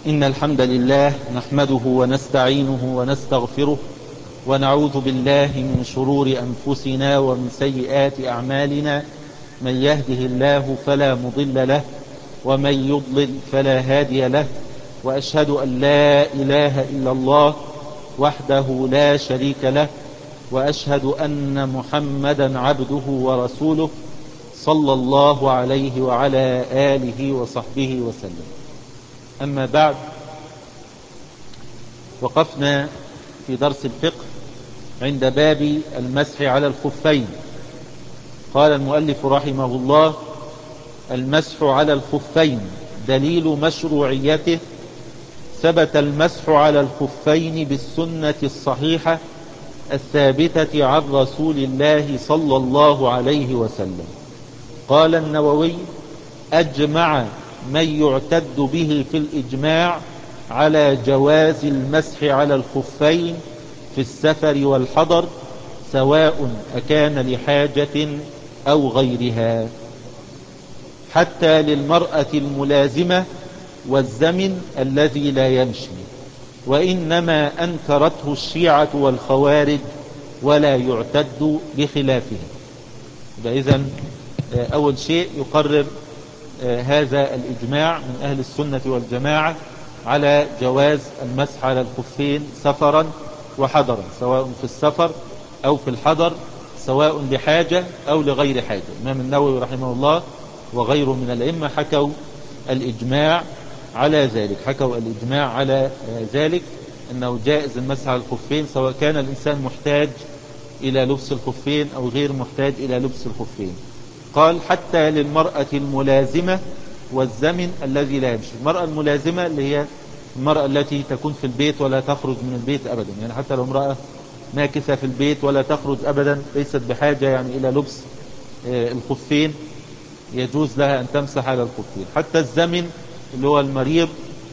إن الحمد لله نحمده ونستعينه ونستغفره ونعوذ بالله من شرور أنفسنا ومن سيئات أعمالنا. من يهده الله فلا مضل له ومن يضلل فلا هادي له، وأشهد أن لا إله إلا الله وحده لا شريك له، وأشهد أن محمدا عبده ورسوله صلى الله عليه وعلى آله وصحبه وسلم. أما بعد، وقفنا في درس الفقه عند باب المسح على الخفين. قال المؤلف رحمه الله: المسح على الخفين دليل مشروعيته. ثبت المسح على الخفين بالسنة الصحيحة الثابتة عن رسول الله صلى الله عليه وسلم. قال النووي: أجمع من يعتد به في الإجماع على جواز المسح على الخفين في السفر والحضر، سواء أكان لحاجة أو غيرها، حتى للمرأة الملازمة والزمن الذي لا يمشي، وإنما أنكرته الشيعة والخوارج ولا يعتد بخلافهم. إذن أول شيء يقرر هذا الإجماع من أهل السنة والجماعة على جواز المسح على الخفين سفرا وحضرا، سواء في السفر أو في الحضر، سواء لحاجة أو لغير حاجة. الإمام النووي رحمه الله وغيره من الأئمة حكوا الإجماع على ذلك، حكوا الإجماع على ذلك أنه جائز المسح على الخفين سواء كان الإنسان محتاج إلى لبس الخفين أو غير محتاج إلى لبس الخفين. قال: حتى للمرأة الملازمة والزمن الذي لا يمشي. المرأة الملازمة اللي هي المرأة التي تكون في البيت ولا تخرج من البيت أبدا، يعني حتى لو امرأة ماكثة في البيت ولا تخرج أبدا، ليست بحاجة يعني إلى لبس الخفين، يجوز لها أن تمسح على الخفين. حتى الزمن اللي هو المريض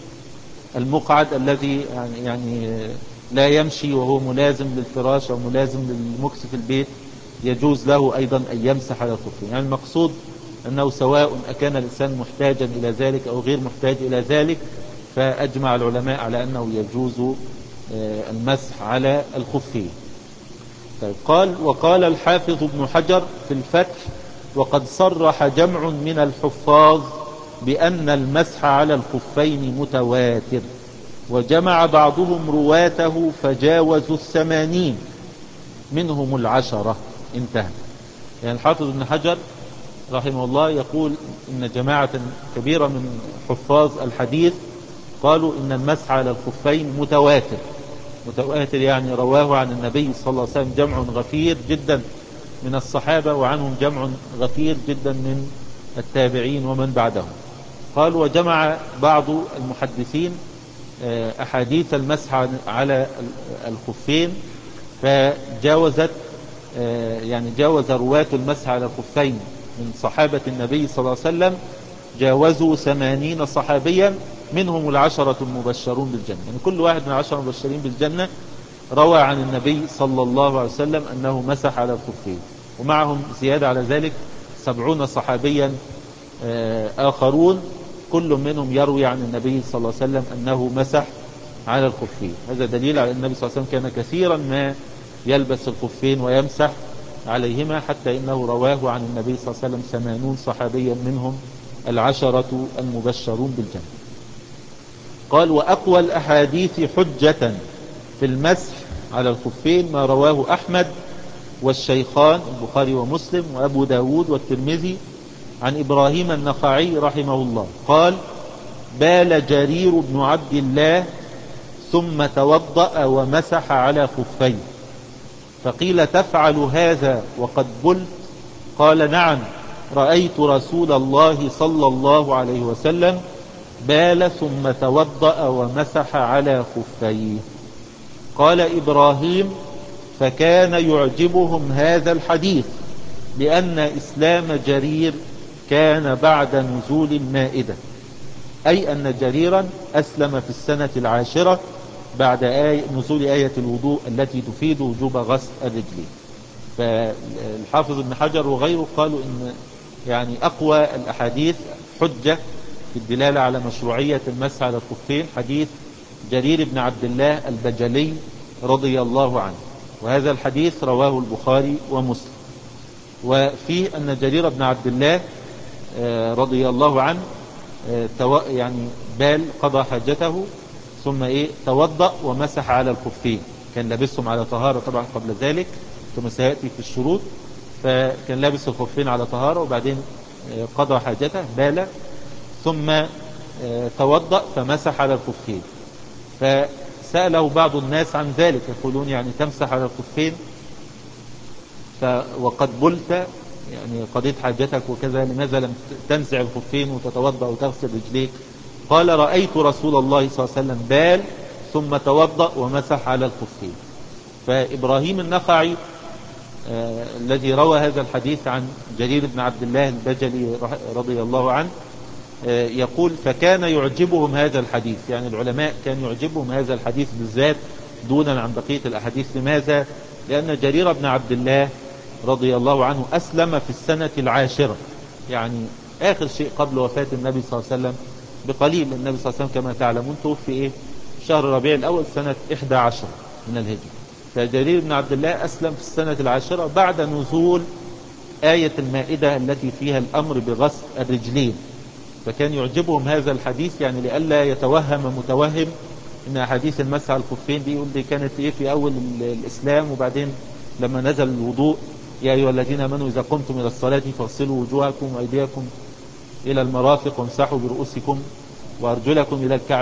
المقعد الذي يعني لا يمشي وهو ملازم للفراش أو ملازم للمكس في البيت، يجوز له أيضا أن يمسح على الخفين. يعني المقصود أنه سواء أكان الإنسان محتاجا إلى ذلك أو غير محتاج إلى ذلك، فأجمع العلماء على أنه يجوز المسح على الخفين. طيب، وقال الحافظ ابن حجر في الفتح: وقد صرح جمع من الحفاظ بأن المسح على الخفين متواتر، وجمع بعضهم رواته فجاوزوا 80 منهم 10. انتهى. يعني الحافظ ابن حجر رحمه الله يقول إن جماعة كبيرة من حفاظ الحديث قالوا إن المسح على الخفين متواتر. متواتر يعني رواه عن النبي صلى الله عليه وسلم جمع غفير جدا من الصحابة، وعنهم جمع غفير جدا من التابعين ومن بعدهم. قال: وجمع بعض المحدثين أحاديث المسح على الخفين فجاوزت، يعني جاوز رواة المسح على الخفين من صحابة النبي صلى الله عليه وسلم، جاوزوا 80 صحابيا منهم 10 المبشرون بالجنة. يعني كل واحد من 10 المبشرين بالجنة روى عن النبي صلى الله عليه وسلم أنه مسح على الخفين، ومعهم زيادة على ذلك 70 صحابيا آخرون كل منهم يروي عن النبي صلى الله عليه وسلم أنه مسح على الخفين. هذا دليل على أن النبي صلى الله عليه وسلم كان كثيرا ما يلبس الخفين ويمسح عليهما، حتى إنه رواه عن النبي صلى الله عليه وسلم 80 صحابيا منهم 10 المبشرون بالجنة. قال: وأقوى الأحاديث حجة في المسح على الخفين ما رواه أحمد والشيخان البخاري ومسلم وأبو داود والترمذي عن إبراهيم النخعي رحمه الله قال: بال جرير بن عبد الله ثم توضأ ومسح على خفيه، فقيل: تفعل هذا وقد بلت؟ قال: نعم، رأيت رسول الله صلى الله عليه وسلم بال ثم توضأ ومسح على خفيه. قال إبراهيم: فكان يعجبهم هذا الحديث لأن إسلام جرير كان بعد نزول المائدة، أي أن جريرا أسلم في السنة 10 بعد نزول آية الوضوء التي تفيد وجوب غسل الرجلين. فالحافظ ابن حجر وغيره قالوا إن يعني أقوى الأحاديث حجة في الدلالة على مشروعية المسح على الخفين حديث جرير بن عبد الله البجلي رضي الله عنه، وهذا الحديث رواه البخاري ومسلم. وفيه أن جرير بن عبد الله رضي الله عنه يعني بال قضى حاجته ثم توضأ ومسح على الخفين، كان لابسهم على طهارة طبعا قبل ذلك ثم سيأتي في الشروط، فكان لابس الخفين على طهارة وبعدين قضى حاجته بال ثم توضأ فمسح على الخفين. فسأله بعض الناس عن ذلك يقولون يعني تمسح على الخفين وقد بلت يعني قضيت حاجتك وكذا، لماذا لم تنزع الخفين وتتوضأ وتغسل رجليك؟ قال رأيت رسول الله صلى الله عليه وسلم بال ثم توضأ ومسح على الخفين. فإبراهيم النخعي الذي روى هذا الحديث عن جرير بن عبد الله البجلي رضي الله عنه يقول فكان يعجبهم هذا الحديث، يعني العلماء كان يعجبهم هذا الحديث بالذات دونا عن بقية الأحاديث. لماذا؟ لأن جرير بن عبد الله رضي الله عنه أسلم في السنة العاشرة، يعني آخر شيء قبل وفاة النبي صلى الله عليه وسلم بقليل. النبي صلى الله عليه وسلم كما تعلمون توفي شهر ربيع الأول سنة 11 من الهجرة، فجرير بن عبد الله أسلم في السنة العاشرة بعد نزول آية المائدة التي فيها الأمر بغسل الرجلين. فكان يعجبهم هذا الحديث يعني لئلا يتوهم متوهم ان احاديث المسح على الخفين دي يقول دي كانت في اول الاسلام، وبعدين لما نزل الوضوء يا ايها الذين امنوا اذا قمتم الى الصلاه فاغسلوا وجوهكم وايديكم الى المرافق وامسحوا برؤوسكم وارجلكم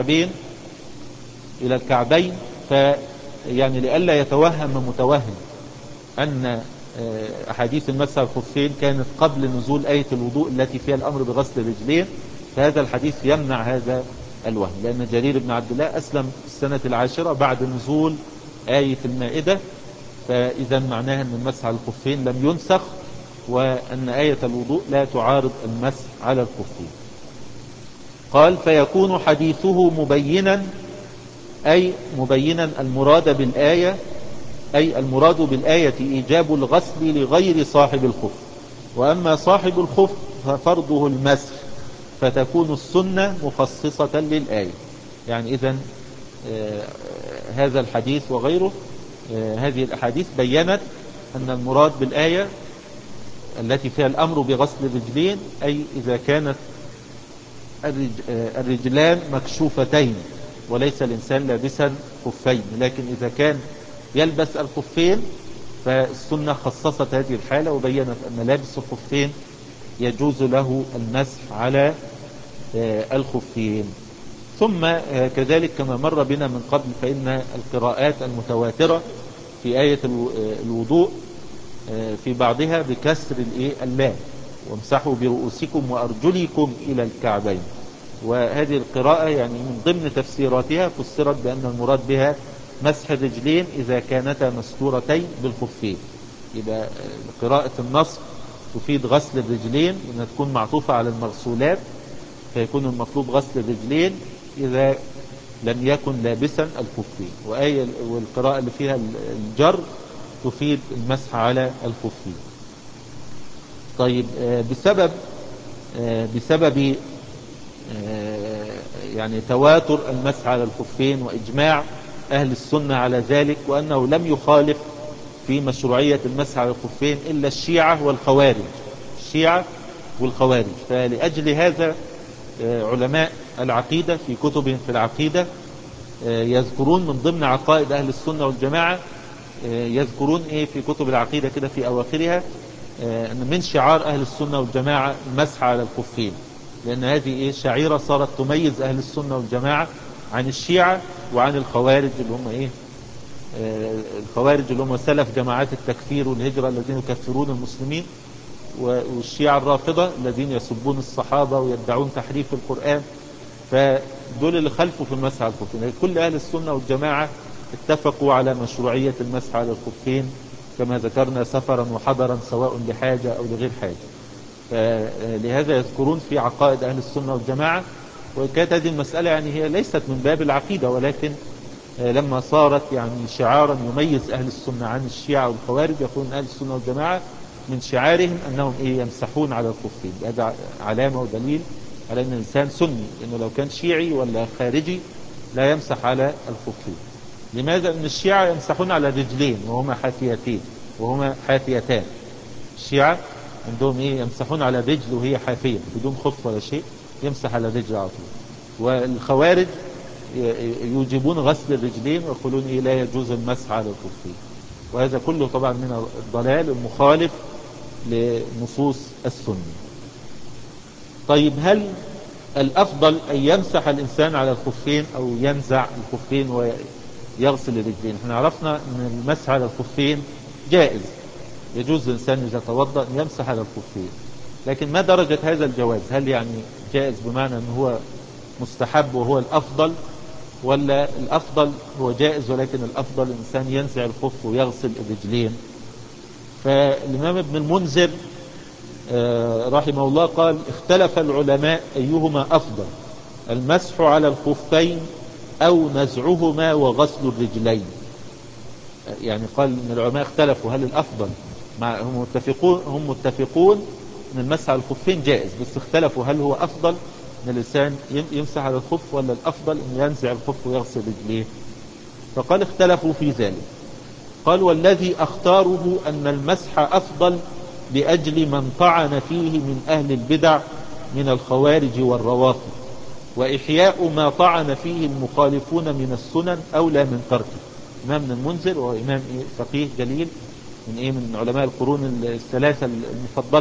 الى الكعبين. فيعني لئلا يتوهم متوهم ان احاديث المسح على الخفين كانت قبل نزول آية الوضوء التي فيها الامر بغسل الرجلين، فهذا الحديث يمنع هذا الوهم، لأن جرير بن عبد الله أسلم في السنة العاشرة بعد نزول آية المائدة، فإذا معناها أن المسح على الخفين لم ينسخ، وأن آية الوضوء لا تعارض المسح على الخفين. قال فيكون حديثه مبينا، أي مبينا المراد بالآية، أي المراد بالآية إيجاب الغسل لغير صاحب الخف، وأما صاحب الخف ففرضه المسح، فتكون السنة مخصصة للآية. يعني إذن هذا الحديث وغيره هذه الأحاديث بيّنت أن المراد بالآية التي فيها الأمر بغسل الرجلين أي إذا كانت الرجلان مكشوفتين وليس الإنسان لابسا خفين، لكن إذا كان يلبس الخفين فالسنة خصصت هذه الحالة وبيّنت أن لابس الخفين يجوز له المسح على الخفين. ثم كذلك كما مر بنا من قبل فإن القراءات المتواترة في آية الوضوء في بعضها بكسر اللام وامسحوا برؤوسكم وأرجلكم إلى الكعبين، وهذه القراءة يعني من ضمن تفسيراتها فسرت بأن المراد بها مسح الرجلين إذا كانتا مستورتين بالخفين. يبقى قراءة النص تفيد غسل الرجلين إنها تكون معطوفة على المغسولات، فيكون المطلوب غسل الرجلين إذا لم يكن لابسا الخفين، والقراءة اللي فيها الجر تفيد المسح على الخفين. طيب بسبب يعني تواتر المسح على الخفين وإجماع أهل السنة على ذلك، وأنه لم يخالف في مشروعية المسح على الخفين إلا الشيعة والخوارج. فلأجل هذا علماء العقيدة في كتبهم في العقيدة يذكرون من ضمن عقائد أهل السنة والجماعة، يذكرون في كتب العقيدة كده في أواخرها أن من شعار أهل السنة والجماعة المسح على الخفين، لأن هذه شعيرة صارت تميز أهل السنة والجماعة عن الشيعة وعن الخوارج اللي هم الخوارج اللي هم سلف جماعات التكفير والهجرة الذين يكفرون المسلمين، والشيعة الرافضة الذين يسبون الصحابة ويدعون تحريف القرآن، فدول اللي خلفوا في المسح على الخفين. كل أهل السنة والجماعة اتفقوا على مشروعية المسح على الخفين كما ذكرنا سفرا وحضرا سواء لحاجة أو لغير حاجة. فلهذا يذكرون في عقائد أهل السنة والجماعة، وكانت هذه المسألة يعني هي ليست من باب العقيدة، ولكن لما صارت يعني شعارا يميز أهل السنة عن الشيعة والخوارج يقولون أهل السنة والجماعة من شعارهم أنهم يمسحون على الخفين. هذا علامة ودليل على أن الإنسان سني، إنه لو كان شيعي ولا خارجي لا يمسح على الخفين. لماذا؟ أن الشيعة يمسحون على الرجلين وهما حافيتين وهما حافيتان. الشيعة عندهم إيه؟ يمسحون على الرجل وهي حافية بدون خف ولا شيء، يمسح على الرجل على طول. والخوارج يوجبون غسل الرجلين ويقولون إيه؟ لا يجوز المسح على الخفين. وهذا كله طبعا من الضلال المخالف لنصوص السنة. طيب، هل الأفضل أن يمسح الإنسان على الخفين أو ينزع الخفين ويغسل الرجلين؟ احنا عرفنا أن المسح على الخفين جائز، يجوز الإنسان إذا توضأ أن يمسح على الخفين، لكن ما درجة هذا الجواز؟ هل يعني جائز بمعنى أنه هو مستحب وهو الأفضل، ولا الأفضل هو جائز ولكن الأفضل الإنسان ينزع الخف ويغسل الرجلين؟ فالإمام ابن المنذر رحمه الله قال: اختلف العلماء أيهما أفضل، المسح على الخفين أو نزعهما وغسل الرجلين. يعني قال ان العلماء اختلفوا هل الأفضل، هم متفقون ان المسح على الخفين جائز، بس اختلفوا هل هو أفضل ان الإنسان يمسح على الخف، ولا الأفضل ان ينزع الخف ويغسل رجليه. فقال اختلفوا في ذلك. قال: والذي أختاره أن المسح أفضل لأجل من طعن فيه من أهل البدع من الخوارج والروافض، وإحياء ما طعن فيه المخالفون من السنن أولى من تركه. إمام ابن المنذر وهو إمام فقيه جليل من علماء القرون الثلاثة المفضلة،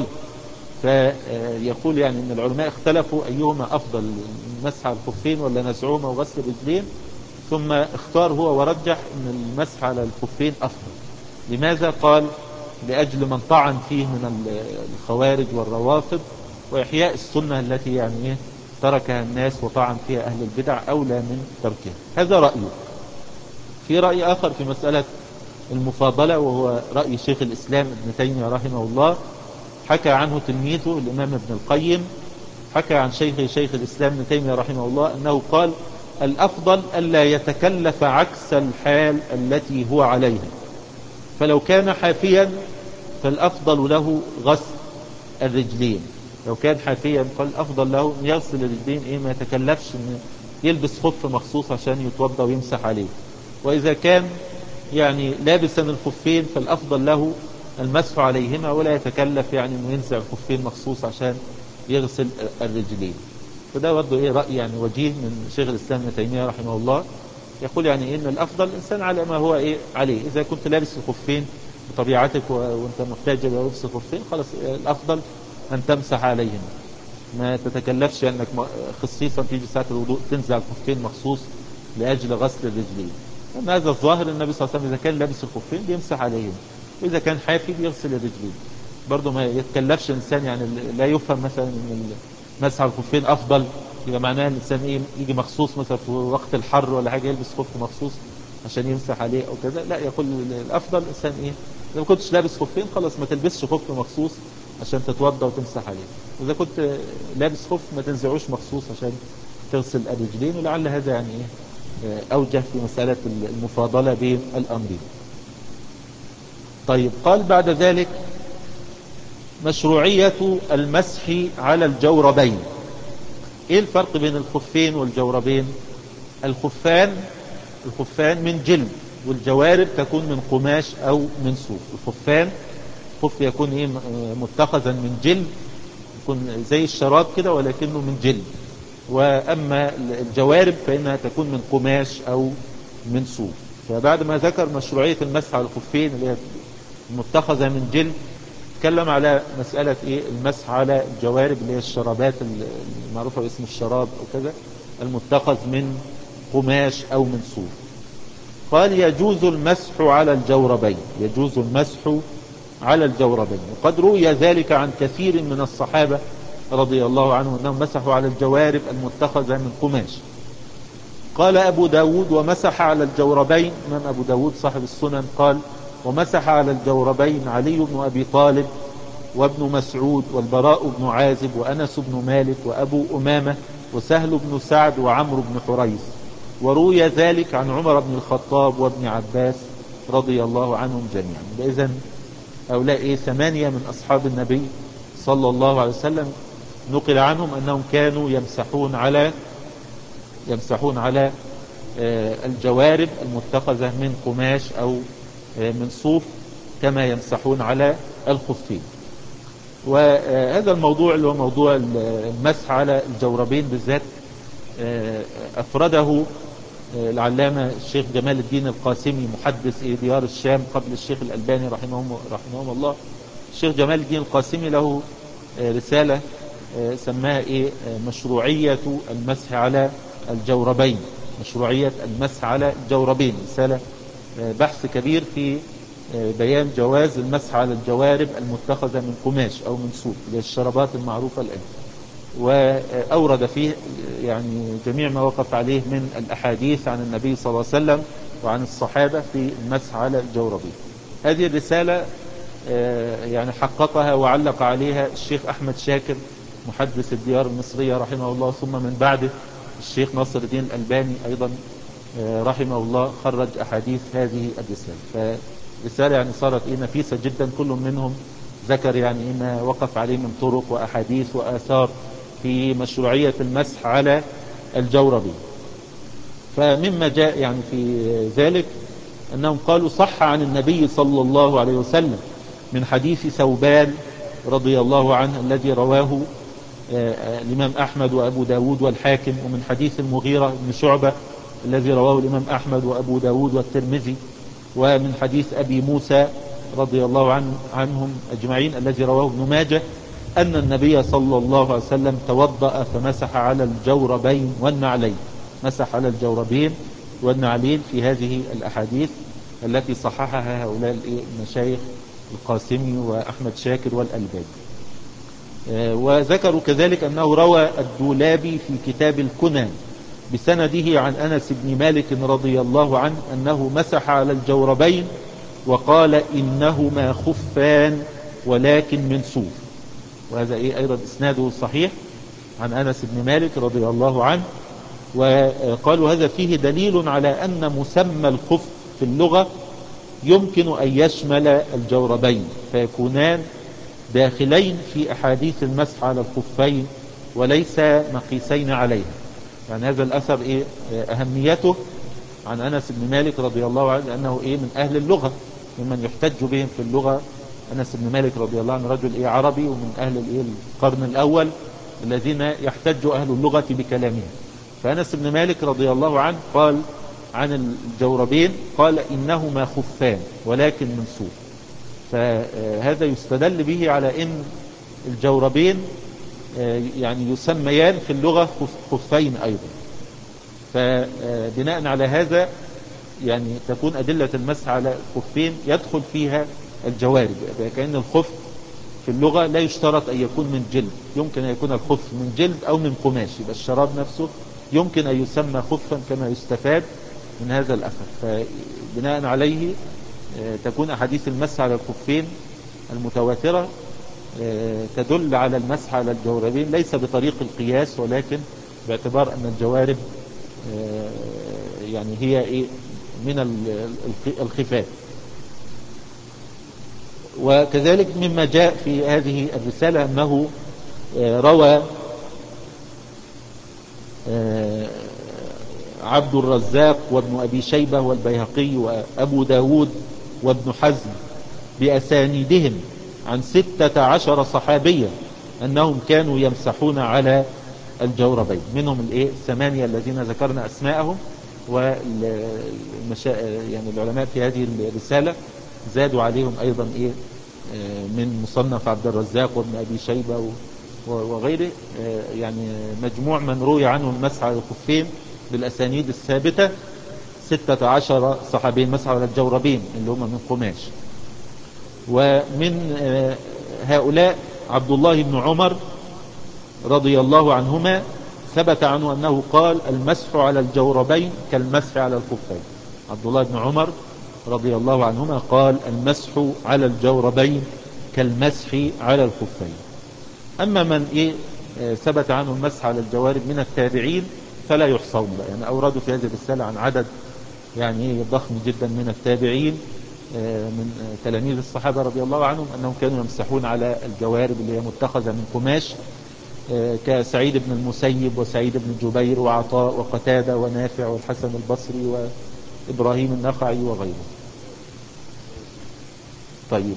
فيقول يعني أن العلماء اختلفوا أيهما أفضل، المسح على الخفين ولا نزعهما وغسل الرجلين، ثم اختار هو ورجح أن المسح على الخفين أفضل. لماذا؟ قال: لأجل من طعن فيه من الخوارج والروافض، وإحياء السنة التي يعني تركها الناس وطعن فيها أهل البدع أولى من تركها. هذا رأيه. في رأي آخر في مسألة المفاضلة، وهو رأي شيخ الإسلام ابن تيمية رحمه الله، حكى عنه تلميذه الإمام ابن القيم، حكى عن شيخ الإسلام ابن تيمية رحمه الله أنه قال: الأفضل ألا يتكلف عكس الحال التي هو عليها، فلو كان حافيا فالأفضل له غسل الرجلين. لو كان حافيا فالأفضل له أن يغسل الرجلين، ما يتكلفش أن يلبس خف مخصوص عشان يتوضى ويمسح عليه. وإذا كان يعني لابسا الخفين فالأفضل له المسح عليهما، ولا يتكلف يعني أنه ينزع الخفين مخصوص عشان يغسل الرجلين. فده برضه رأي يعني وجيه من شيخ الإسلام ابن تيمية رحمه الله، يقول يعني إن الأفضل الإنسان على ما هو عليه. إذا كنت لابس الخفين بطبيعتك وأنت محتاج إلى لبس الخفين، خلاص الأفضل أن تمسح عليهما، ما تتكلفش أنك خصيصا تيجي ساعة الوضوء تنزع الخفين مخصوص لأجل غسل الرجلين. أما هذا الظاهر النبي صلى الله عليه وسلم إذا كان لابس الخفين بيمسح عليهم، وإذا كان حافي بيغسل الرجلين. برضه ما يتكلفش الإنسان، يعني لا يفهم مثلا أن المسح على الخفين أفضل يبقى معناه الإنسان يجي مخصوص مثلا في وقت الحر ولا حاجة يلبس خف مخصوص عشان يمسح عليه أو كذا. لا، يقول الأفضل الإنسان إذا ما كنتش لابس خفين خلاص ما تلبسش خف مخصوص عشان تتوضى وتمسح عليه، وإذا كنت لابس خف ما تنزعوش مخصوص عشان تغسل الرجلين. ولعل هذا يعني أوجه في مسألة المفاضلة بين الأمرين. طيب، قال بعد ذلك: مشروعية المسح على الجوربين. ايه الفرق بين الخفين والجوربين؟ الخفان من جلد، والجوارب تكون من قماش او من صوف. الخفان خف يكون متخذا من جلد، يكون زي الشراب كده ولكنه من جلد. واما الجوارب فانها تكون من قماش او من صوف. فبعد ما ذكر مشروعية المسح على الخفين اللي هي متخذة من جلد، تكلم على مسألة المسح على الجوارب اللي هي الشرابات المعروفة باسم الشراب أو كذا، المتخذ من قماش أو من صوف. قال: يجوز المسح على الجوربين، يجوز المسح على الجوربين. وقد روي ذلك عن كثير من الصحابة رضي الله عنهم أنهم مسحوا على الجوارب المتخذة من قماش. قال أبو داود: ومسح على الجوربين، إمام أبو داود صاحب السنن قال: ومسح على الجوربين علي بن أبي طالب وابن مسعود والبراء بن عازب وأنس بن مالك وأبو أمامة وسهل بن سعد وعمرو بن حريث. وروي ذلك عن عمر بن الخطاب وابن عباس رضي الله عنهم جميعا. إذن هؤلاء 8 من أصحاب النبي صلى الله عليه وسلم نقل عنهم أنهم كانوا يمسحون على الجوارب المتخذة من قماش أو من صوف كما يمسحون على الخفين. وهذا الموضوع اللي هو موضوع المسح على الجوربين بالذات أفرده العلامة الشيخ جمال الدين القاسمي محدث ديار الشام قبل الشيخ الألباني رحمهم الله. الشيخ جمال الدين القاسمي له رسالة سماها مشروعية المسح على الجوربين. مشروعية المسح على الجوربين، رسالة بحث كبير في بيان جواز المسح على الجوارب المتخذة من قماش أو من صوف زي الشرابات المعروفة الآن. وأورد فيه يعني جميع ما وقف عليه من الأحاديث عن النبي صلى الله عليه وسلم وعن الصحابة في المسح على الجوربين. هذه الرسالة يعني حققها وعلق عليها الشيخ أحمد شاكر محدث الديار المصرية رحمه الله، ثم من بعده الشيخ ناصر الدين الألباني أيضا رحمه الله خرج أحاديث هذه الرسالة. فرسالة يعني صارت نفيسة جدا، كل منهم ذكر يعني ما وقف عليه من طرق وأحاديث وآثار في مشروعية المسح على الجوربين. فمما جاء يعني في ذلك أنهم قالوا صح عن النبي صلى الله عليه وسلم من حديث ثوبان رضي الله عنه الذي رواه الإمام أحمد وأبو داود والحاكم، ومن حديث المغيرة بن شعبة الذي رواه الإمام أحمد وأبو داود والترمذي، ومن حديث أبي موسى رضي الله عنهم أجمعين الذي رواه ابن ماجه أن النبي صلى الله عليه وسلم توضأ فمسح على الجوربين والنعلين. مسح على الجوربين والنعلين في هذه الأحاديث التي صححها هؤلاء المشايخ القاسمي وأحمد شاكر والألباني. وذكروا كذلك أنه روى الدولابي في كتاب الكنى بسنده عن أنس بن مالك رضي الله عنه أنه مسح على الجوربين وقال إنهما خفان ولكن من صوف. وهذا أيضا إسناده صحيح عن أنس بن مالك رضي الله عنه. وقالوا هذا فيه دليل على أن مسمى الخف في اللغة يمكن أن يشمل الجوربين فيكونان داخلين في أحاديث المسح على الخفين وليس مقيسين عليها. يعني هذا الأثر أهميته عن أنس بن مالك رضي الله عنه أنه من أهل اللغة، ممن يحتج بهم في اللغة. أنس بن مالك رضي الله عنه رجل عربي ومن أهل القرن الأول الذين يحتج أهل اللغة بكلامهم. فأنس بن مالك رضي الله عنه قال عن الجوربين قال إنهما خفان ولكن من صوف. فهذا يستدل به على أن الجوربين يعني يسميان في اللغة خفين أيضا. فبناء على هذا يعني تكون أدلة المسح على الخفين يدخل فيها الجوارب، كأن الخف في اللغة لا يشترط أن يكون من جلد، يمكن أن يكون الخف من جلد أو من قماش، يبقى الشراب نفسه يمكن أن يسمى خفا كما يستفاد من هذا الأثر. فبناء عليه تكون أحاديث المسح على الخفين المتواترة تدل على المسح على الجوربين ليس بطريق القياس، ولكن باعتبار أن الجوارب يعني هي من الخفاف. وكذلك مما جاء في هذه الرسالة أنه روى عبد الرزاق وابن أبي شيبة والبيهقي وأبو داود وابن حزم بأسانيدهم عن 16 صحابيا أنهم كانوا يمسحون على الجوربين، منهم 8 الذين ذكرنا أسماءهم. يعني العلماء في هذه الرسالة زادوا عليهم أيضا من مصنف عبد الرزاق وابن أبي شيبة وغيره، يعني مجموع من روي عنه المسح على الخفين بالأسانيد الثابتة 16 صحابي مسح على الجوربين اللي هم من قماش. ومن هؤلاء عبد الله بن عمر رضي الله عنهما ثبت عنه أنه قال المسح على الجوربين كالمسح على الخفين. عبد الله بن عمر رضي الله عنهما قال المسح على الجوربين كالمسح على الخفين. أما من ثبت عنه المسح على الجوارب من التابعين فلا يحصون، يعني أوردوا في هذه الرسالة عن عدد يعني ضخم جدا من التابعين من تلاميذ الصحابة رضي الله عنهم أنهم كانوا يمسحون على الجوارب اللي هي متخذة من قماش كسعيد بن المسيب وسعيد بن جبير وعطاء وقتادة ونافع والحسن البصري وإبراهيم النخعي وغيره. طيب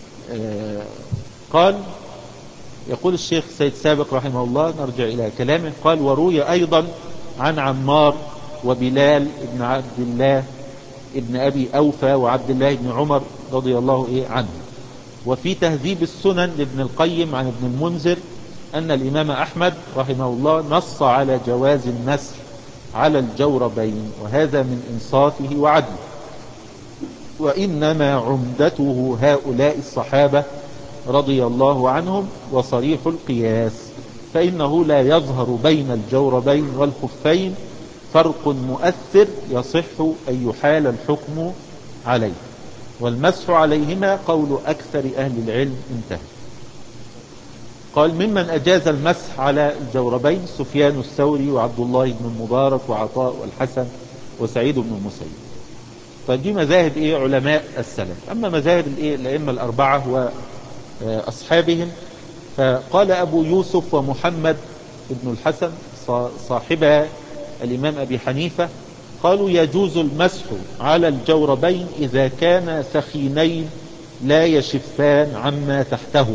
قال يقول الشيخ سيد سابق رحمه الله، نرجع إلى كلامه، قال وروي أيضا عن عمار وبلال ابن عبد الله ابن أبي أوفى وعبد الله بن عمر رضي الله عنه. وفي تهذيب السنن لابن القيم عن ابن المنذر أن الإمام أحمد رحمه الله نص على جواز المسح على الجوربين، وهذا من إنصافه وعدله، وإنما عمدته هؤلاء الصحابة رضي الله عنهم وصريح القياس، فإنه لا يظهر بين الجوربين والخفين فرق مؤثر يصح أن يحال الحكم عليه، والمسح عليهما قول أكثر أهل العلم. انتهى. قال ممن أجاز المسح على الجوربين سفيان الثوري وعبد الله بن المبارك وعطاء والحسن وسعيد بن المسيب. طيب دي مذاهب علماء السلف. أما مذاهب الأئمة الأربعة وأصحابهم، فقال أبو يوسف ومحمد بن الحسن صاحب الإمام أبي حنيفة قالوا يجوز المسح على الجوربين إذا كان سخينين لا يشفان عما تحتهم.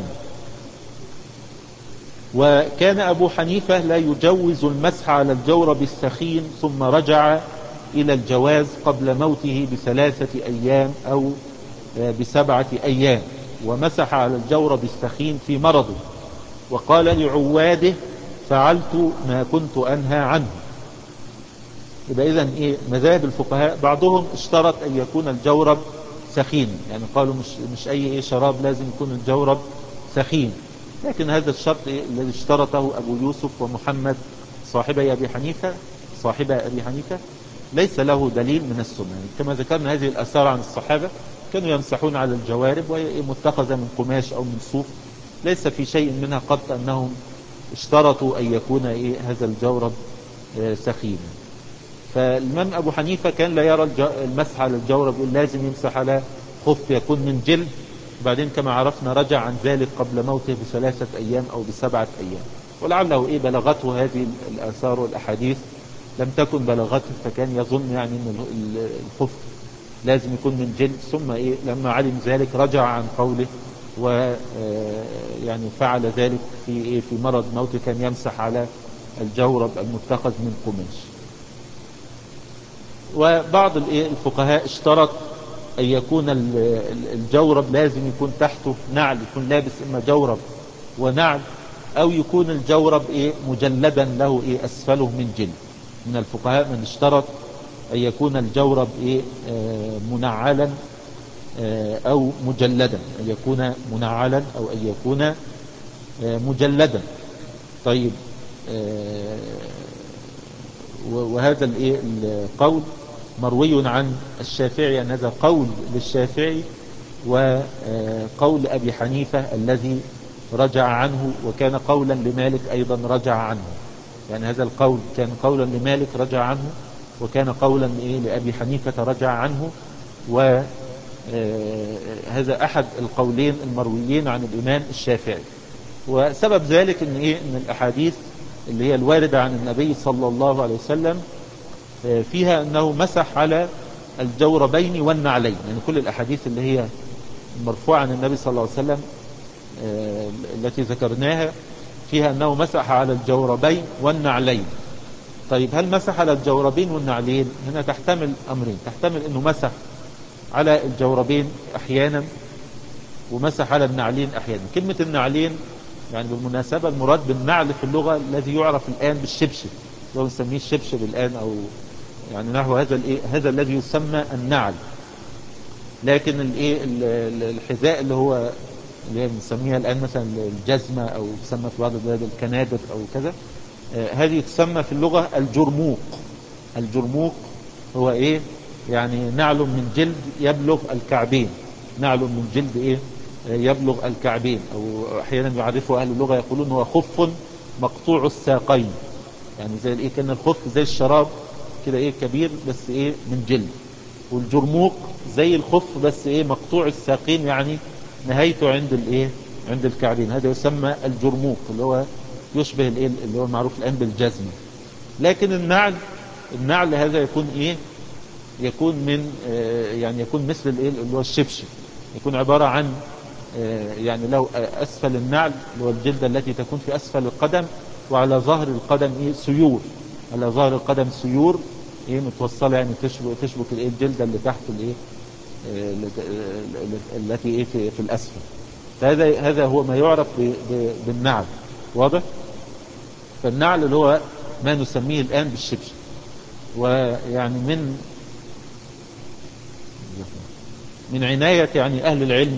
وكان أبو حنيفة لا يجوز المسح على الجورب السخين، ثم رجع إلى الجواز قبل موته ب3 أيام أو ب7 أيام، ومسح على الجورب السخين في مرضه، وقال لعواده فعلت ما كنت أنهى عنه. يبقى إذن مذاهب الفقهاء بعضهم اشترط أن يكون الجورب سخين، يعني قالوا مش أي شراب لازم يكون الجورب سخين، لكن هذا الشرط الذي اشترطه أبو يوسف ومحمد صاحب أبي حنيفة ليس له دليل من السنة. كما ذكرنا هذه الآثار عن الصحابة كانوا يمسحون على الجوارب وهي متخذة من قماش أو من صوف، ليس في شيء منها قط أنهم اشترطوا أن يكون هذا الجورب سخين. فالإمام أبو حنيفة كان لا يرى المسح على الجورب، يقول لازم يمسح على خف يكون من جلد، وبعدين كما عرفنا رجع عن ذلك قبل موته ب3 أيام أو ب7 أيام، ولعله بلغته هذه الآثار والأحاديث لم تكن بلغته، فكان يظن يعني أن الخف لازم يكون من جلد، ثم لما علم ذلك رجع عن قوله ويعني فعل ذلك في مرض موته، كان يمسح على الجورب المتخذ من قماش. وبعض الفقهاء اشترط أن يكون الجورب لازم يكون تحته نعل، يكون لابس إما جورب ونعل، أو يكون الجورب مجلدا له أسفله من جلد. من الفقهاء من اشترط أن يكون الجورب منعلا أو مجلدا، أن يكون منعلا أو أن يكون مجلدا. طيب وهذا القول مروي عن الشافعي أن هذا قول للشافعي وقول أبي حنيفة الذي رجع عنه، وكان قولا لمالك أيضا رجع عنه، يعني هذا القول كان قولا لمالك رجع عنه، وكان قولا لأبي حنيفة رجع عنه، وهذا أحد القولين المرويين عن الإمام الشافعي. وسبب ذلك إن الأحاديث اللي هي الواردة عن النبي صلى الله عليه وسلم فيها أنه مسح على الجوربين والنعلين، يعني كل الأحاديث اللي هي مرفوعة عن النبي صلى الله عليه وسلم التي ذكرناها فيها أنه مسح على الجوربين والنعلين. طيب هل مسح على الجوربين والنعلين؟ هنا تحتمل أمرين، تحتمل أنه مسح على الجوربين أحيانا ومسح على النعلين أحيانا. كلمة النعلين يعني بالمناسبة المراد بالنعل في اللغة الذي يعرف الآن بالشبشب، لو نسميه الشبشب الآن، أو يعني نحو هذا الذي يسمى النعل. لكن الحذاء اللي هي بنسميها الآن مثلا الجزمة، أو تسمى في بعض البلاد الكنادر أو كذا، هذه تسمى في اللغة الجرموق. الجرموق هو يعني نعل من جلد يبلغ الكعبين، نعل من جلد يبلغ الكعبين، أو أحيانا يعرفه أهل اللغة يقولون هو خف مقطوع الساقين، يعني زي كان الخف زي الشراب كده كبير بس من جلد. والجرموق زي الخف بس مقطوع الساقين، يعني نهايته عند الكعبين، هذا يسمى الجرموق اللي هو يشبه الايه اللي هو معروف الآن بالجزمة. لكن النعل هذا يكون ايه، يكون من يعني يكون مثل الايه اللي هو الشبشب، يكون عبارة عن يعني لو أسفل النعل اللي هو الجلدة التي تكون في أسفل القدم، وعلى ظهر القدم إيه سيور، على ظهر القدم سيور إيه متوصلة، يعني تشبك الإيه الجلدة اللي تحت الإيه التي إيه في الأسفل. هذا هو ما يعرف بالنعل، واضح؟ فالنعل اللي هو ما نسميه الآن بالشبشب. ويعني من عناية يعني أهل العلم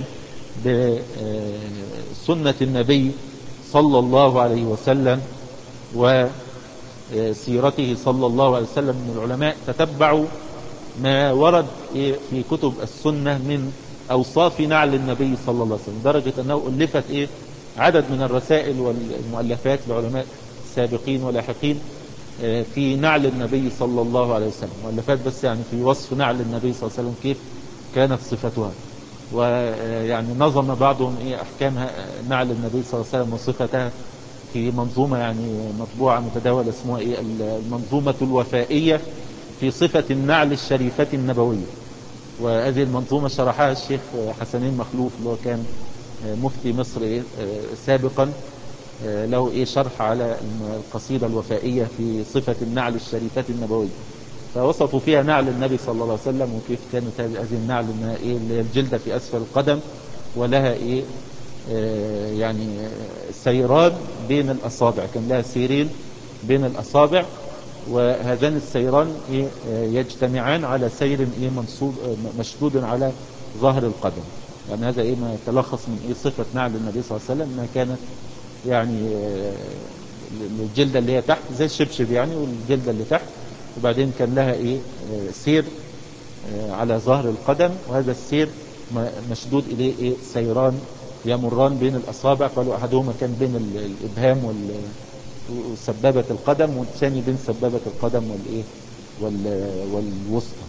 بسنة النبي صلى الله عليه وسلم وسيرته صلى الله عليه وسلم، من العلماء تتبعوا ما ورد في كتب السنة من أوصاف نعل النبي صلى الله عليه وسلم، لدرجة أنه ألفت عدد من الرسائل والمؤلفات لعلماء سابقين ولاحقين في نعل النبي صلى الله عليه وسلم، مؤلفات بس يعني في وصف نعل النبي صلى الله عليه وسلم كيف كانت صفتها. ويعني نظم بعضهم أحكام نعل النبي صلى الله عليه وسلم وصفتها في منظومة يعني مطبوعة متداولة اسمها المنظومة الوفائية في صفة النعل الشريفة النبوية. وهذه المنظومة شرحها الشيخ حسنين مخلوف اللي هو كان مفتي مصر سابقا، له شرح على القصيدة الوفائية في صفة النعل الشريفة النبوية، فوصفوا فيها نعل النبي صلى الله عليه وسلم وكيف كانت هذه النعل انها اللي هي الجلدة في اسفل القدم، ولها يعني سيران بين الاصابع، كان لها سيرين بين الاصابع، وهذان السيران يجتمعان على سير منصوب مشدود على ظهر القدم. يعني هذا ما يتلخص من صفة نعل النبي صلى الله عليه وسلم، انها كانت يعني الجلدة اللي هي تحت زي الشبشب يعني، والجلدة اللي تحت، وبعدين كان لها سير على ظهر القدم، وهذا السير مشدود اليه سيران يمران بين الاصابع، قالوا احدهما كان بين الابهام وسبابة القدم، والثاني بين سبابة القدم والوسطى.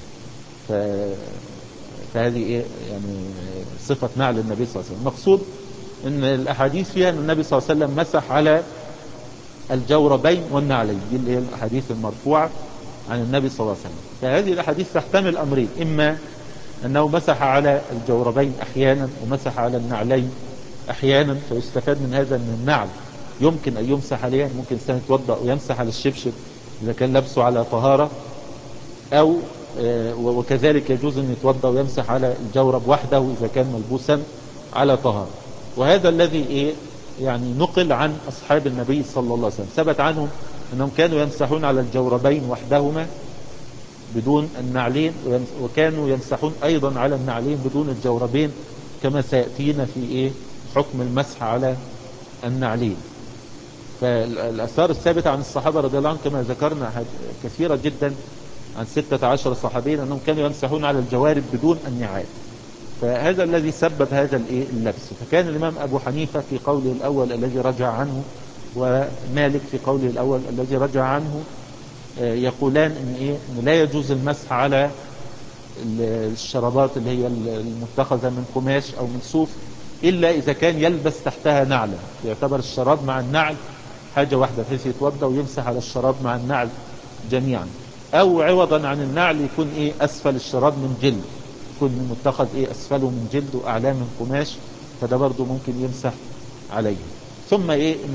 فهذه يعني صفة نعل النبي صلى الله عليه وسلم. المقصود ان الاحاديث فيها ان النبي صلى الله عليه وسلم مسح على الجوربين والنعلين، دي اللي هي الاحاديث المرفوعة عن النبي صلى الله عليه وسلم. فهذه الاحاديث تحتمل امرين، اما انه مسح على الجوربين احيانا ومسح على النعلين احيانا، فيستفاد من هذا ان النعل يمكن ان يمسح عليه، ممكن الانسان يتوضا ويمسح على الشبشب اذا كان لابسه على طهارة، او وكذلك يجوز ان يتوضا ويمسح على الجورب وحده اذا كان ملبوسا على طهارة. وهذا الذي يعني نقل عن اصحاب النبي صلى الله عليه وسلم، ثبت عنهم انهم كانوا يمسحون على الجوربين وحدهما بدون النعلين، وكانوا يمسحون ايضا على النعلين بدون الجوربين، كما سيأتينا في حكم المسح على النعلين. فالآثار الثابتة عن الصحابة رضي الله عنهم كما ذكرنا كثيرة جدا، عن 16 صحابين أنهم كانوا يمسحون على الجوارب بدون النعال. فهذا الذي سبب هذا اللبس. فكان الإمام أبو حنيفة في قوله الأول الذي رجع عنه، ومالك في قوله الأول الذي رجع عنه، يقولان إن لا يجوز المسح على الشرابات اللي هي المتخذة من قماش أو من صوف، إلا إذا كان يلبس تحتها نعلا، يعتبر الشراب مع النعل حاجة واحدة، بحيث يتوضا ويمسح على الشراب مع النعل جميعا. أو عوضا عن النعل يكون أسفل الشراب من جلد، يكون متخذ أسفله من جلد وأعلاه من قماش، فده برضه ممكن يمسح عليه. ثم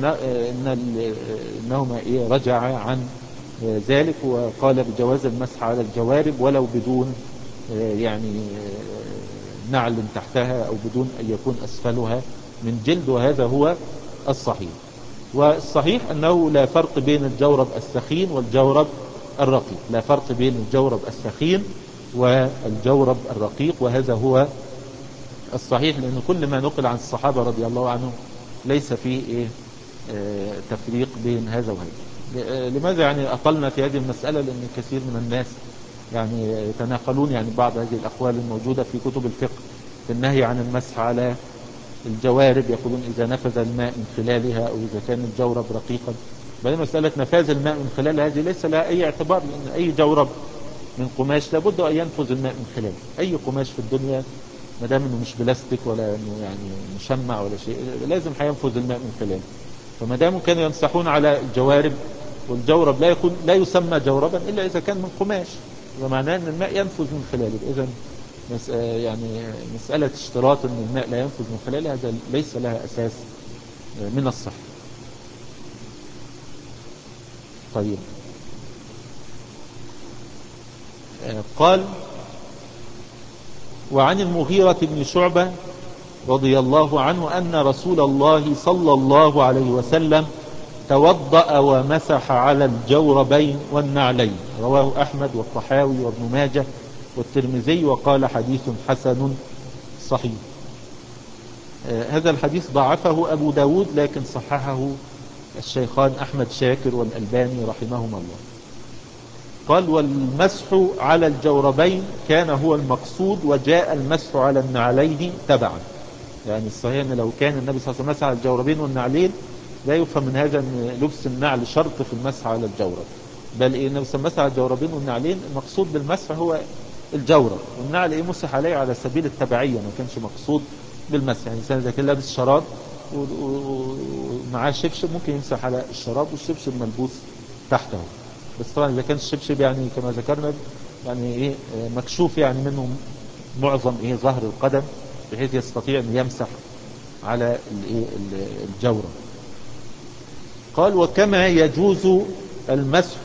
إنهما رجع عن ذلك وقال بجواز المسح على الجوارب ولو بدون يعني نعل تحتها، أو بدون أن يكون أسفلها من جلد، وهذا هو الصحيح. والصحيح أنه لا فرق بين الجورب الثخين والجورب الرقيق، لا فرق بين الجورب الثخين والجورب الرقيق، وهذا هو الصحيح، لأن كل ما نقل عن الصحابة رضي الله عنهم ليس فيه تفريق بين هذا وهذا. لماذا يعني أطلنا في هذه المسألة؟ لأن كثير من الناس يعني يتناقلون يعني بعض هذه الأقوال الموجودة في كتب الفقه في النهي عن المسح على الجوارب، يقولون إذا نفذ الماء من خلالها أو إذا كان الجورب رقيقا. بل مسألة نفاذ الماء من خلال هذه ليس لها أي اعتبار، لأن أي جورب من قماش لابد أن ينفذ الماء من خلاله. أي قماش في الدنيا ما دام إنه مش بلاستيك ولا إنه يعني مشمع ولا شيء، لازم هينفذ الماء من خلاله. فما داموا كانوا يمسحون على الجوارب، والجورب لا يسمى جوربا إلا إذا كان من قماش، ومعناه أن الماء ينفذ من خلاله. إذا يعني مسألة اشتراط أن الماء لا ينفذ من خلاله هذا ليس لها أساس من الصحة. طيب، قال: وعن المغيرة بن شعبة رضي الله عنه أن رسول الله صلى الله عليه وسلم توضأ ومسح على الجوربين والنعلين. رواه أحمد والطحاوي وابن ماجه والترمذي وقال حديث حسن صحيح. هذا الحديث ضعفه أبو داود، لكن صححه الشيخان أحمد شاكر والألباني رحمهما الله. قال: والمسح على الجوربين كان هو المقصود، وجاء المسح على النعلين تبعا. يعني الصحيح أن لو كان النبي صلى الله عليه وسلم مسح على الجوربين والنعلين لا يفهم من هذا أن لبس النعل شرط في المسح على الجورب، بل النبي صلى الله عليه وسلم مسح على الجوربين والنعلين، المقصود بالمسح هو الجورب، والنعل مسح عليه على سبيل التبعية، ما كانش مقصود بالمسح. يعني الإنسان إذا كان لابس شراب ومعاه شبشب ممكن يمسح على الشراب والشبشب ملبوس تحته، بس طبعا إذا كان الشبشب يعني كما ذكرنا يعني مكشوف يعني منه معظم ظهر القدم، بحيث يستطيع أن يمسح على الجورب. قال: وكما يجوز المسح.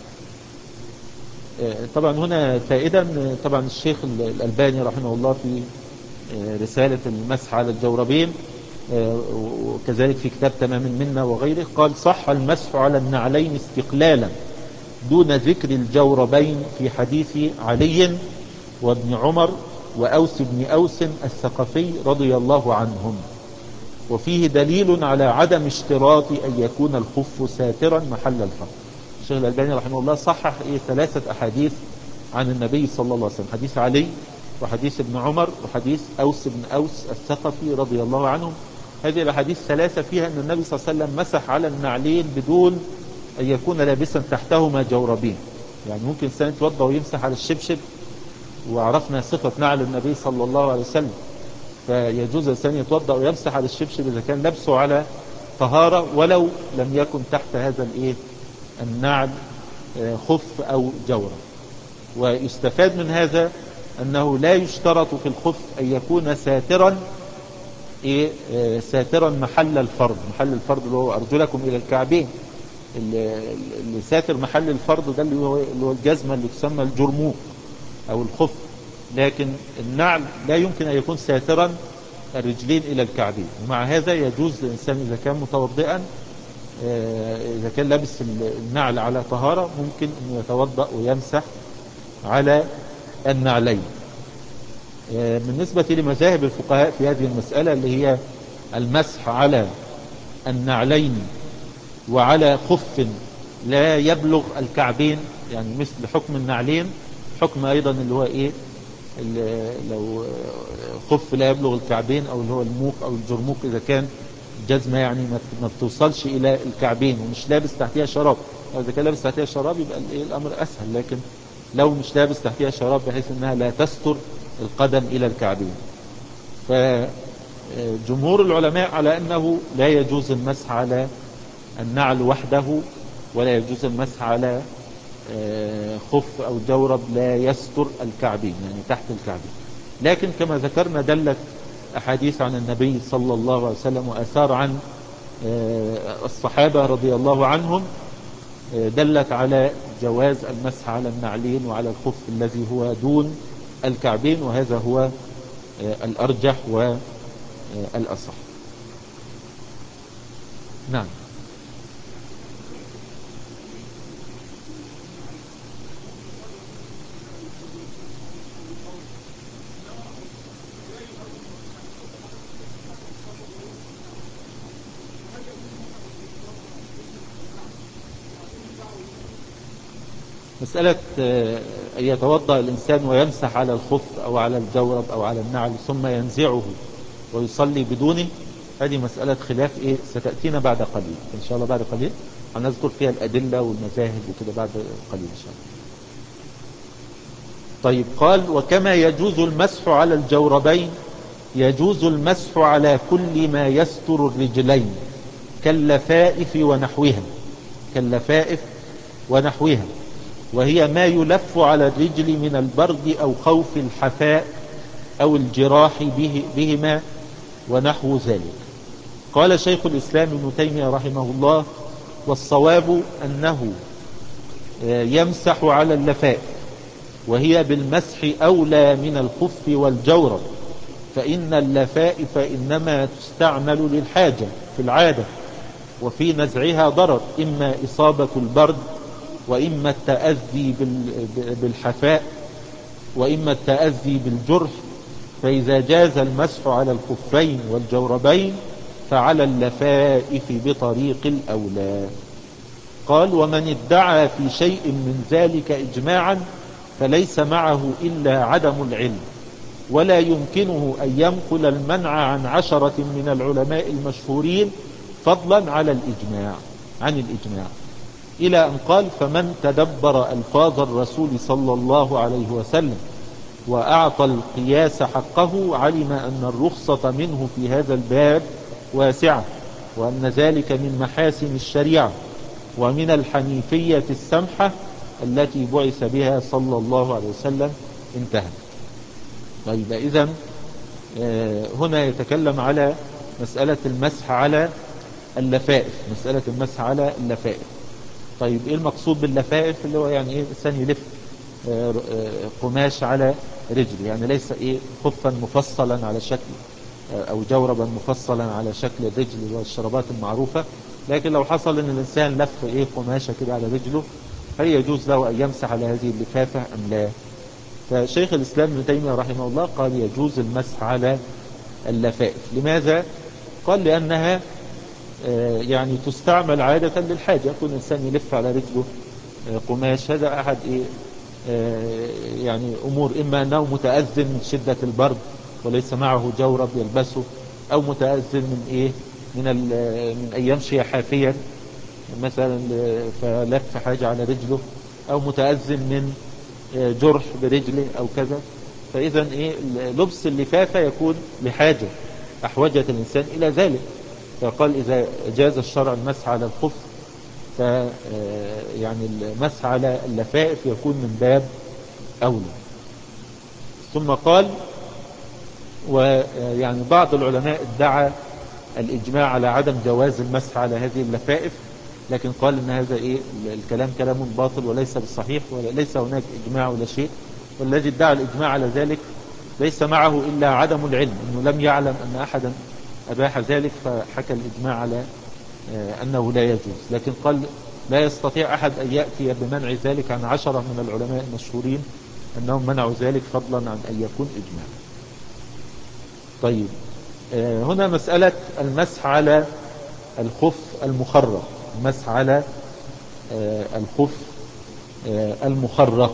طبعا هنا فائدة، طبعا الشيخ الألباني رحمه الله في رسالة المسح على الجوربين وكذلك في كتاب تمام المنة وغيره قال: صح المسح على النعلين استقلالا دون ذكر الجوربين في حديث علي وابن عمر وأوس بن أوس الثقفي رضي الله عنهم، وفيه دليل على عدم اشتراط أن يكون الخف ساترا محل الفرض. الشيخ الألباني رحمه الله صحح 3 أحاديث عن النبي صلى الله عليه وسلم: حديث علي، وحديث ابن عمر، وحديث أوس بن أوس الثقفي رضي الله عنهم. هذه الأحاديث 3 فيها أن النبي صلى الله عليه وسلم مسح على النعلين بدون أن يكون لابسا تحتهما جوربين. يعني ممكن إنسان يتوضأ ويمسح على الشبشب، وعرفنا صفة نعل النبي صلى الله عليه وسلم، فيجوز الإنسان يتوضأ ويمسح على الشبشب إذا كان لبسه على طهارة، ولو لم يكن تحت هذا النعل خف أو جورب. ويستفاد من هذا أنه لا يشترط في الخف أن يكون ساترا محل الفرض. محل الفرض اللي هو أرجلكم إلى الكعبين، اللي ساتر محل الفرض ده اللي هو الجزمة اللي تسمى الجرموق أو الخف، لكن النعل لا يمكن أن يكون ساترا الرجلين إلى الكعبين. ومع هذا يجوز للإنسان إذا كان متوضئا، إذا كان لابس النعل على طهارة، ممكن أن يتوضأ ويمسح على النعلين. بالنسبة لمذاهب الفقهاء في هذه المسألة اللي هي المسح على النعلين وعلى خف لا يبلغ الكعبين، يعني مثل حكم النعلين حكم أيضا اللي هو لو خف لا يبلغ الكعبين، أو اللي هو الموق أو الجرموق، إذا كان جزمة يعني ما بتوصلش إلى الكعبين ومش لابس تحتها شراب. إذا كان لابس تحتها شراب يبقى الأمر أسهل، لكن لو مش لابس تحتها شراب بحيث أنها لا تستر القدم إلى الكعبين، فجمهور العلماء على أنه لا يجوز المسح على النعل وحده، ولا يجوز المسح على خف أو جورب لا يستر الكعبين يعني تحت الكعبين. لكن كما ذكرنا دلت أحاديث عن النبي صلى الله عليه وسلم وآثار عن الصحابة رضي الله عنهم دلت على جواز المسح على النعلين وعلى الخف الذي هو دون الكعبين، وهذا هو الأرجح والأصح. نعم. مسألة أن يتوضأ الإنسان ويمسح على الخف أو على الجورب أو على النعل ثم ينزعه ويصلي بدونه، هذه مسألة خلاف ستأتينا بعد قليل إن شاء الله. بعد قليل هنذكر فيها الأدلة والمذاهب وكده بعد قليل إن شاء الله. طيب، قال: وكما يجوز المسح على الجوربين يجوز المسح على كل ما يستر الرجلين كاللفائف ونحوها. كاللفائف ونحوها، وهي ما يلف على الرجل من البرد أو خوف الحفاء أو الجراح بهما ونحو ذلك. قال شيخ الإسلام ابن تيمية رحمه الله: والصواب أنه يمسح على اللفائف، وهي بالمسح أولى من الخف والجورب، فإن اللفائف إنما تستعمل للحاجة في العادة، وفي نزعها ضرر، إما إصابة البرد، وإما التأذي بالحفاء، وإما التأذي بالجرح. فإذا جاز المسح على الخفين والجوربين فعلى اللفائف بطريق الأولى. قال: ومن ادعى في شيء من ذلك إجماعا فليس معه إلا عدم العلم، ولا يمكنه أن ينقل المنع عن 10 من العلماء المشهورين فضلا على عن الإجماع، إلى أن قال: فمن تدبر ألفاظ الرسول صلى الله عليه وسلم وأعطى القياس حقه علم أن الرخصة منه في هذا الباب واسعة، وأن ذلك من محاسن الشريعة ومن الحنيفية السمحة التي بعث بها صلى الله عليه وسلم. انتهى. طيب، إذن هنا يتكلم على مسألة المسح على اللفائف. مسألة المسح على اللفائف. طيب، ايه المقصود باللفائف؟ اللي هو يعني ايه؟ الإنسان يلف قماش على رجل، يعني ليس ايه خفا مفصلا على شكل او جوربا مفصلا على شكل الرجل والشرابات المعروفة، لكن لو حصل ان الانسان لف ايه قماشة كده على رجله، هل يجوز له ان يمسح على هذه اللفافة ام لا؟ فشيخ الاسلام ابن تيمية رحمه الله قال: يجوز المسح على اللفائف. لماذا؟ قال: لانها يعني تستعمل عادة للحاجة. يكون الانسان يلف على رجله قماش، هذا احد ايه يعني امور، اما انه متأذن من شدة البرد وليس معه جورب يلبسه، او متأذن من ايه من ان يمشي حافيا مثلا فلف حاجة على رجله، او متأذن من جرح برجله او كذا. فاذا ايه لبس اللفافة يكون لحاجة احوجت الانسان الى ذلك. فقال: اذا جاز الشرع المسح على الخف، ف يعني المسح على اللفائف يكون من باب أولى. ثم قال: ويعني بعض العلماء ادعى الإجماع على عدم جواز المسح على هذه اللفائف، لكن قال إن هذا إيه الكلام كلام باطل وليس بالصحيح، وليس هناك إجماع ولا شيء. والذي ادعى الإجماع على ذلك ليس معه إلا عدم العلم، إنه لم يعلم أن أحدا أباح ذلك، فحكى الإجماع على أنه لا يجوز. لكن قال: لا يستطيع أحد أن يأتي بمنع ذلك عن 10 من العلماء المشهورين أنهم منعوا ذلك، فضلا عن أن يكون إجماع. طيب، هنا مسألة المسح على الخف المخرق. المسح على الخف المخرق.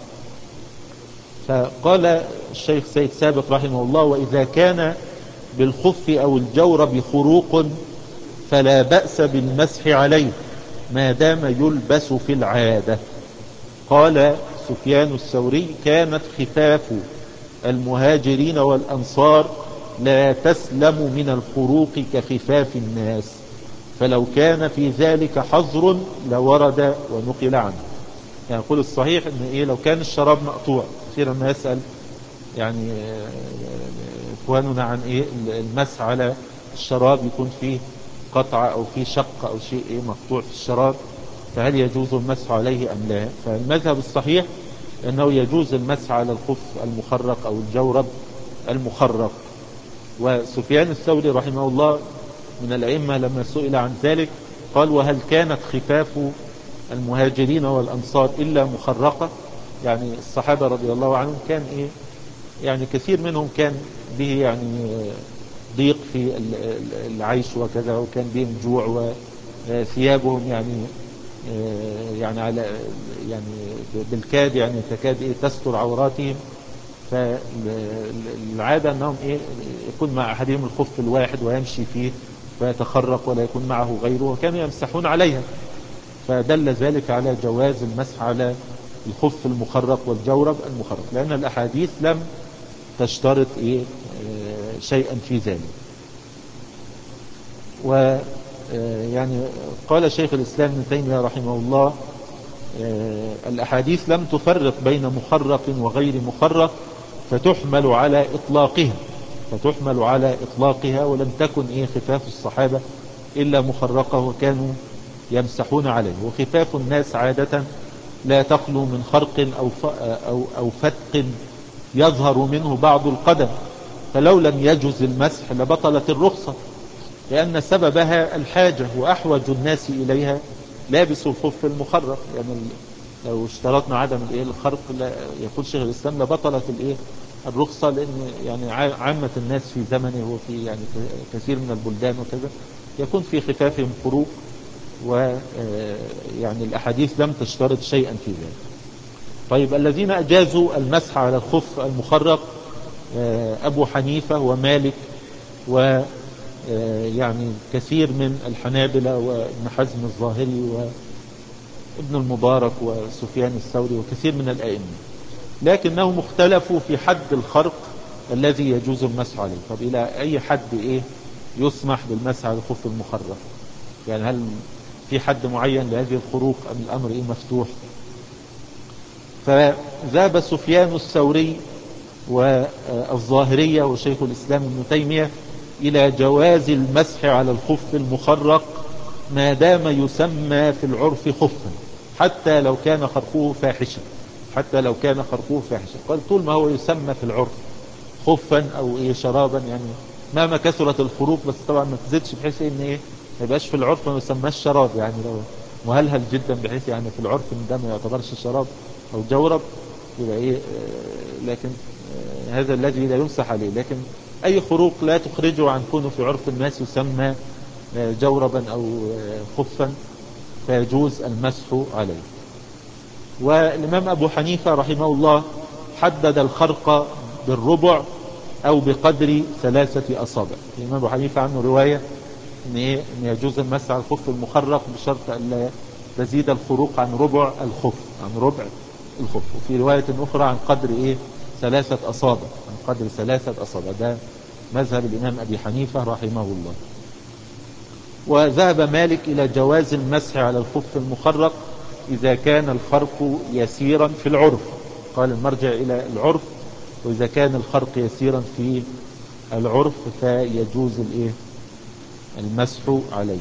فقال الشيخ سيد سابق رحمه الله: وإذا كان بالخف أو الجورب خروق فلا بأس بالمسح عليه ما دام يلبس في العادة. قال سفيان الثوري: كانت خفاف المهاجرين والأنصار لا تسلم من الخروق كخفاف الناس، فلو كان في ذلك حظر لورد ونقل عنه. يعني يقول الصحيح ان ايه لو كان الشراب مقطوع، كثيرا ما يسأل يعني اخواننا عن ايه المسح على الشراب يكون فيه قطعة او فيه شق او شيء ايه مقطوع في الشراب، فهل يجوز المسح عليه ام لا؟ فالمذهب الصحيح انه يجوز المسح على الخف المخرق او الجورب المخرق. وسفيان الثوري رحمه الله من الائمة لما سئل عن ذلك قال: وهل كانت خفاف المهاجرين والأنصار إلا مخرقة؟ يعني الصحابة رضي الله عنهم كان إيه يعني كثير منهم كان به يعني ضيق في العيش وكذا، وكان بهم جوع، وثيابهم يعني على يعني بالكاد يعني تكاد إيه تستر عوراتهم. فالعادة أنهم إيه يكون مع أحدهم الخف الواحد ويمشي فيه فيتخرق ولا يكون معه غيره، وكانوا يمسحون عليها. فدل ذلك على جواز المسح على الخف المخرق والجورب المخرق، لأن الأحاديث لم تشترط شيئا في ذلك. يعني قال شيخ الإسلام ابن تيمية رحمه الله الأحاديث لم تفرق بين مخرق وغير مخرق فتحمل على إطلاقها ولم تكن خفاف الصحابة إلا مخرقة وكانوا يمسحون عليه. وخفاف الناس عادة لا تخلو من خرق أو فتق يظهر منه بعض القدم، فلو لم يجز المسح لبطلت الرخصة، لأن سببها الحاجة وأحوج الناس إليها لابس الخف المخرق. يعني لو اشترطنا عدم الخرق يقول شيخ الإسلام لبطلت الرخصة، لأن يعني عامة الناس في زمنه وفي يعني كثير من البلدان وكذا يكون في خفافهم خروق، ويعني الأحاديث لم تشترط شيئا في ذلك. طيب الذين أجازوا المسح على الخف المخرق أبو حنيفة ومالك ويعني كثير من الحنابلة وابن حزم الظاهري وابن المبارك وسفيان الثوري وكثير من الأئمة، لكنهم اختلفوا في حد الخرق الذي يجوز المسح عليه. طب إلى أي حد يسمح بالمسح على الخف المخرق؟ يعني هل في حد معين لهذه الخروق أم الأمر مفتوح؟ فذهب سفيان الثوري والظاهرية وشيخ الإسلام ابن تيمية إلى جواز المسح على الخف المخرق ما دام يسمى في العرف خفا، حتى لو كان خرقه فاحشا. قال طول ما هو يسمى في العرف خفا أو شرابا، يعني مهما كثرت الخروق، بس طبعا ما تزيدش بحيث ما يبقاش في العرف ما يسماش شراب، يعني لو مهلهل جدا بحيث يعني في العرف ان ده ما يعتبرش شراب او جورب يبقى لكن هذا الذي لا يمسح عليه. لكن اي خروق لا تخرجه عن كونه في عرف الناس يسمى جوربا او خفا فيجوز المسح عليه. والامام ابو حنيفة رحمه الله حدد الخرق بالربع او بقدر 3 أصابع. الامام ابو حنيفة عنه رواية ان يجوز المسح على الخف المخرق بشرط ان لا تزيد الخروق عن ربع الخف. وفي رواية اخرى عن قدر 3 أصابع، ده مذهب الامام ابي حنيفة رحمه الله. وذهب مالك الى جواز المسح على الخف المخرق اذا كان الخرق يسيرا في العرف، قال المرجع الى العرف، واذا كان الخرق يسيرا في العرف فيجوز المسح عليه.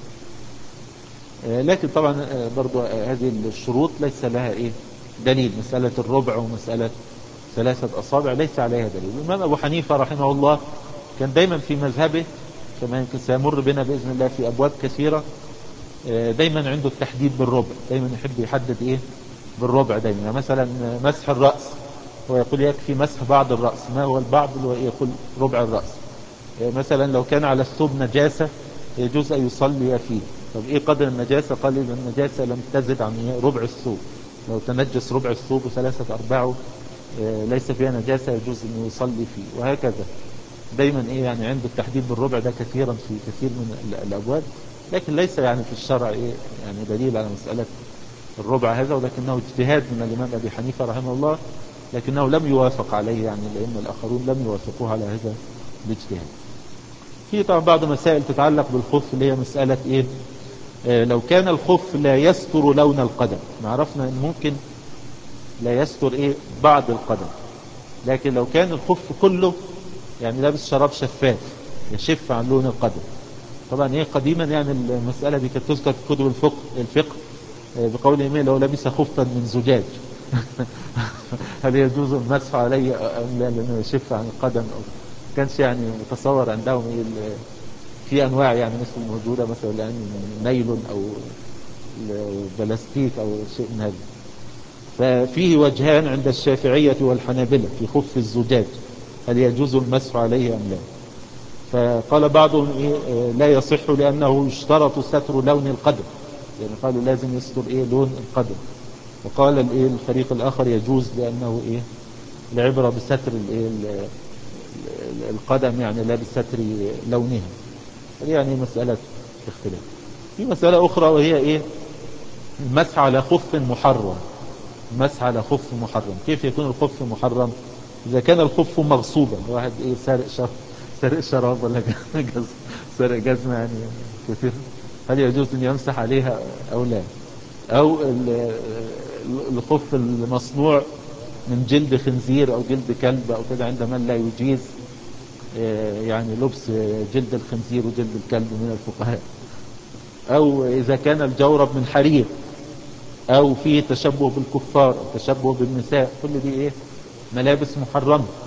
لكن طبعا برضو هذه الشروط ليس لها دليل، مسألة الربع ومسألة 3 أصابع ليس عليها دليل. الإمام أبو حنيفة رحمه الله كان دايما في مذهبه، كما يمكن سيمر بنا بإذن الله في أبواب كثيرة، دايما عنده التحديد بالربع، دايما يحب يحدد بالربع دايما. يعني مثلا مسح الرأس هو يقول يكفي مسح بعض الرأس. ما هو البعض؟ اللي هو يقول ربع الرأس. مثلا لو كان على الثوب نجاسة يجوز أن يصلي فيه. طب قدر النجاسة؟ قال إذا النجاسة لم تزد عن ربع الثوب. لو تنجس ربع الثوب و3/4 ليس فيها نجاسة يجوز أن يصلي فيه، وهكذا. دايما يعني عنده التحديد بالربع ده كثيرا في كثير من الأبواب، لكن ليس يعني في الشرع يعني دليل على مسألة الربع هذا، ولكنه اجتهاد من الإمام أبي حنيفة رحمه الله، لكنه لم يوافق عليه، يعني لأن الآخرون لم يوافقوه على هذا الاجتهاد. في طبعا بعض مسائل تتعلق بالخف، اللي هي مسألة لو كان الخف لا يستر لون القدم. عرفنا ان ممكن لا يستر بعض القدم، لكن لو كان الخف كله يعني لابس شراب شفاف يشف عن لون القدم. طبعا قديما يعني المسألة دي كانت تذكر في كتب الفقه بقول لو لبس خفا من زجاج هل يجوز المسح عليه أم لا، لأنه يشف عن القدم؟ أو كانش يعني متصور عندهم في أنواع يعني مثل موجودة مثلا الآن نايلون أو بلاستيك أو شيء من هذا. ففيه وجهان عند الشافعية والحنابلة في خف الزجاج، هل يجوز المسح عليه أم لا؟ فقال بعضهم لا يصح لأنه يشترط ستر لون القدم، يعني قالوا لازم يستر لون القدم. وقال الفريق الآخر يجوز لأنه العبرة بستر القدم يعني لا بستر لونها. يعني مسألة اختلاف. في مسألة أخرى وهي المسح على خف محرم. كيف يكون الخف محرم؟ إذا كان الخف مغصوبا، واحد سارق شراب ولا سارق جزمة يعني كثير هل يجوز أن يمسح عليها أو لا؟ أو الخف المصنوع من جلد خنزير أو جلد كلب أو كده، عند من لا يجيز يعني لبس جلد الخنزير وجلد الكلب من الفقهاء. أو إذا كان الجورب من حرير أو فيه تشبه بالكفار أو تشبه بالنساء، كل دي إيه؟ ملابس محرمة.